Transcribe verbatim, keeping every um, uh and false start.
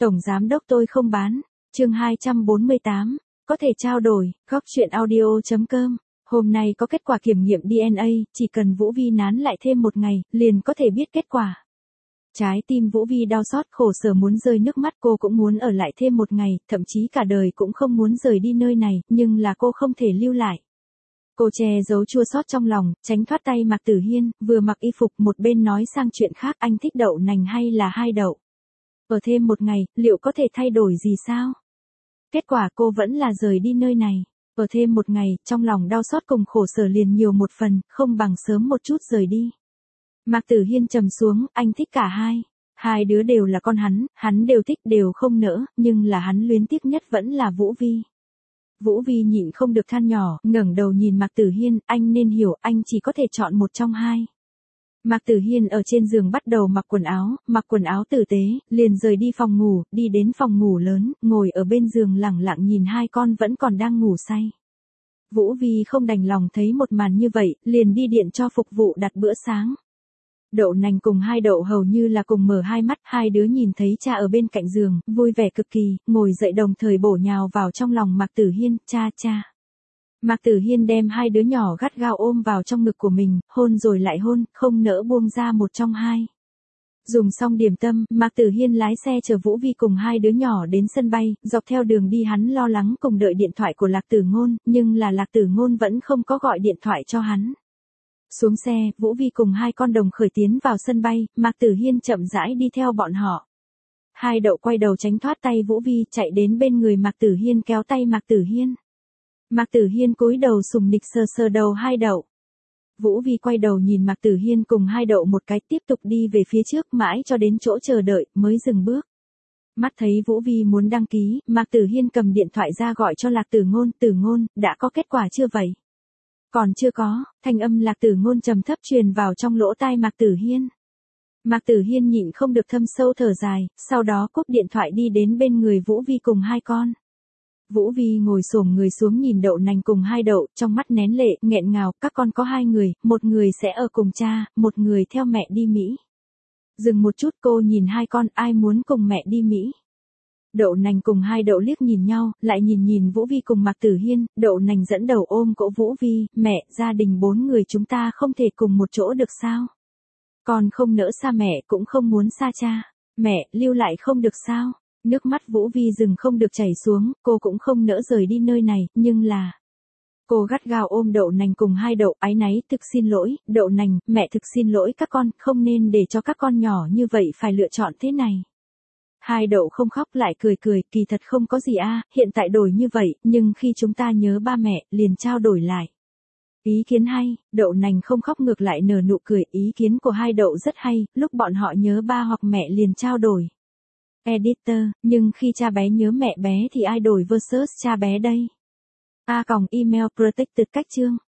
Tổng giám đốc tôi không bán. Chương hai trăm bốn mươi tám, có thể trao đổi, góc chuyện audio chấm com. Hôm nay có kết quả kiểm nghiệm đê en a, chỉ cần Vũ Vi nán lại thêm một ngày, liền có thể biết kết quả. Trái tim Vũ Vi đau xót khổ sở muốn rơi nước mắt, cô cũng muốn ở lại thêm một ngày, thậm chí cả đời cũng không muốn rời đi nơi này, nhưng là cô không thể lưu lại. Cô che giấu chua xót trong lòng, tránh thoát tay Mạc Tử Hiên, vừa mặc y phục một bên nói sang chuyện khác, anh thích đậu nành hay là hai đậu? Ở thêm một ngày, liệu có thể thay đổi gì sao? Kết quả cô vẫn là rời đi nơi này. Ở thêm một ngày, trong lòng đau xót cùng khổ sở liền nhiều một phần, không bằng sớm một chút rời đi. Mạc Tử Hiên trầm xuống, anh thích cả hai. Hai đứa đều là con hắn, hắn đều thích đều không nỡ, nhưng là hắn luyến tiếc nhất vẫn là Vũ Vi. Vũ Vi nhịn không được than nhỏ, ngẩng đầu nhìn Mạc Tử Hiên, anh nên hiểu, anh chỉ có thể chọn một trong hai. Mạc Tử Hiên ở trên giường bắt đầu mặc quần áo, mặc quần áo tử tế, liền rời đi phòng ngủ, đi đến phòng ngủ lớn, ngồi ở bên giường lẳng lặng nhìn hai con vẫn còn đang ngủ say. Vũ Vi không đành lòng thấy một màn như vậy, liền đi điện cho phục vụ đặt bữa sáng. Đậu nành cùng hai đậu hầu như là cùng mở hai mắt, hai đứa nhìn thấy cha ở bên cạnh giường, vui vẻ cực kỳ, ngồi dậy đồng thời bổ nhào vào trong lòng Mạc Tử Hiên, cha cha. Mạc Tử Hiên đem hai đứa nhỏ gắt gao ôm vào trong ngực của mình, hôn rồi lại hôn, không nỡ buông ra một trong hai. Dùng xong điểm tâm, Mạc Tử Hiên lái xe chở Vũ Vi cùng hai đứa nhỏ đến sân bay, dọc theo đường đi hắn lo lắng cùng đợi điện thoại của Lạc Tử Ngôn, nhưng là Lạc Tử Ngôn vẫn không có gọi điện thoại cho hắn. Xuống xe, Vũ Vi cùng hai con đồng khởi tiến vào sân bay, Mạc Tử Hiên chậm rãi đi theo bọn họ. Hai đậu quay đầu tránh thoát tay Vũ Vi, chạy đến bên người Mạc Tử Hiên kéo tay Mạc Tử Hiên. Mạc Tử Hiên cúi đầu sùng nịch sờ sờ đầu hai đậu. Vũ Vi quay đầu nhìn Mạc Tử Hiên cùng hai đậu một cái, tiếp tục đi về phía trước mãi cho đến chỗ chờ đợi, mới dừng bước. Mắt thấy Vũ Vi muốn đăng ký, Mạc Tử Hiên cầm điện thoại ra gọi cho Lạc Tử Ngôn, Tử Ngôn, đã có kết quả chưa vậy? Còn chưa có, thanh âm Lạc Tử Ngôn trầm thấp truyền vào trong lỗ tai Mạc Tử Hiên. Mạc Tử Hiên nhịn không được thâm sâu thở dài, sau đó cúp điện thoại đi đến bên người Vũ Vi cùng hai con. Vũ Vi ngồi xổm người xuống nhìn đậu nành cùng hai đậu, trong mắt nén lệ, nghẹn ngào, các con có hai người, một người sẽ ở cùng cha, một người theo mẹ đi Mỹ. Dừng một chút cô nhìn hai con, ai muốn cùng mẹ đi Mỹ? Đậu nành cùng hai đậu liếc nhìn nhau, lại nhìn nhìn Vũ Vi cùng Mạc Tử Hiên, đậu nành dẫn đầu ôm cỗ Vũ Vi, mẹ, gia đình bốn người chúng ta không thể cùng một chỗ được sao? Con không nỡ xa mẹ cũng không muốn xa cha, mẹ, lưu lại không được sao? Nước mắt Vũ Vi dừng không được chảy xuống, cô cũng không nỡ rời đi nơi này, nhưng là... Cô gắt gao ôm đậu nành cùng hai đậu, áy náy, thực xin lỗi, đậu nành, mẹ thực xin lỗi các con, không nên để cho các con nhỏ như vậy phải lựa chọn thế này. Hai đậu không khóc lại cười cười, kỳ thật không có gì a, hiện tại đổi như vậy, nhưng khi chúng ta nhớ ba mẹ, liền trao đổi lại. Ý kiến hay, đậu nành không khóc ngược lại nở nụ cười, ý kiến của hai đậu rất hay, lúc bọn họ nhớ ba hoặc mẹ liền trao đổi. Editor, nhưng khi cha bé nhớ mẹ bé thì ai đổi versus cha bé đây? A còng email protected cách chương.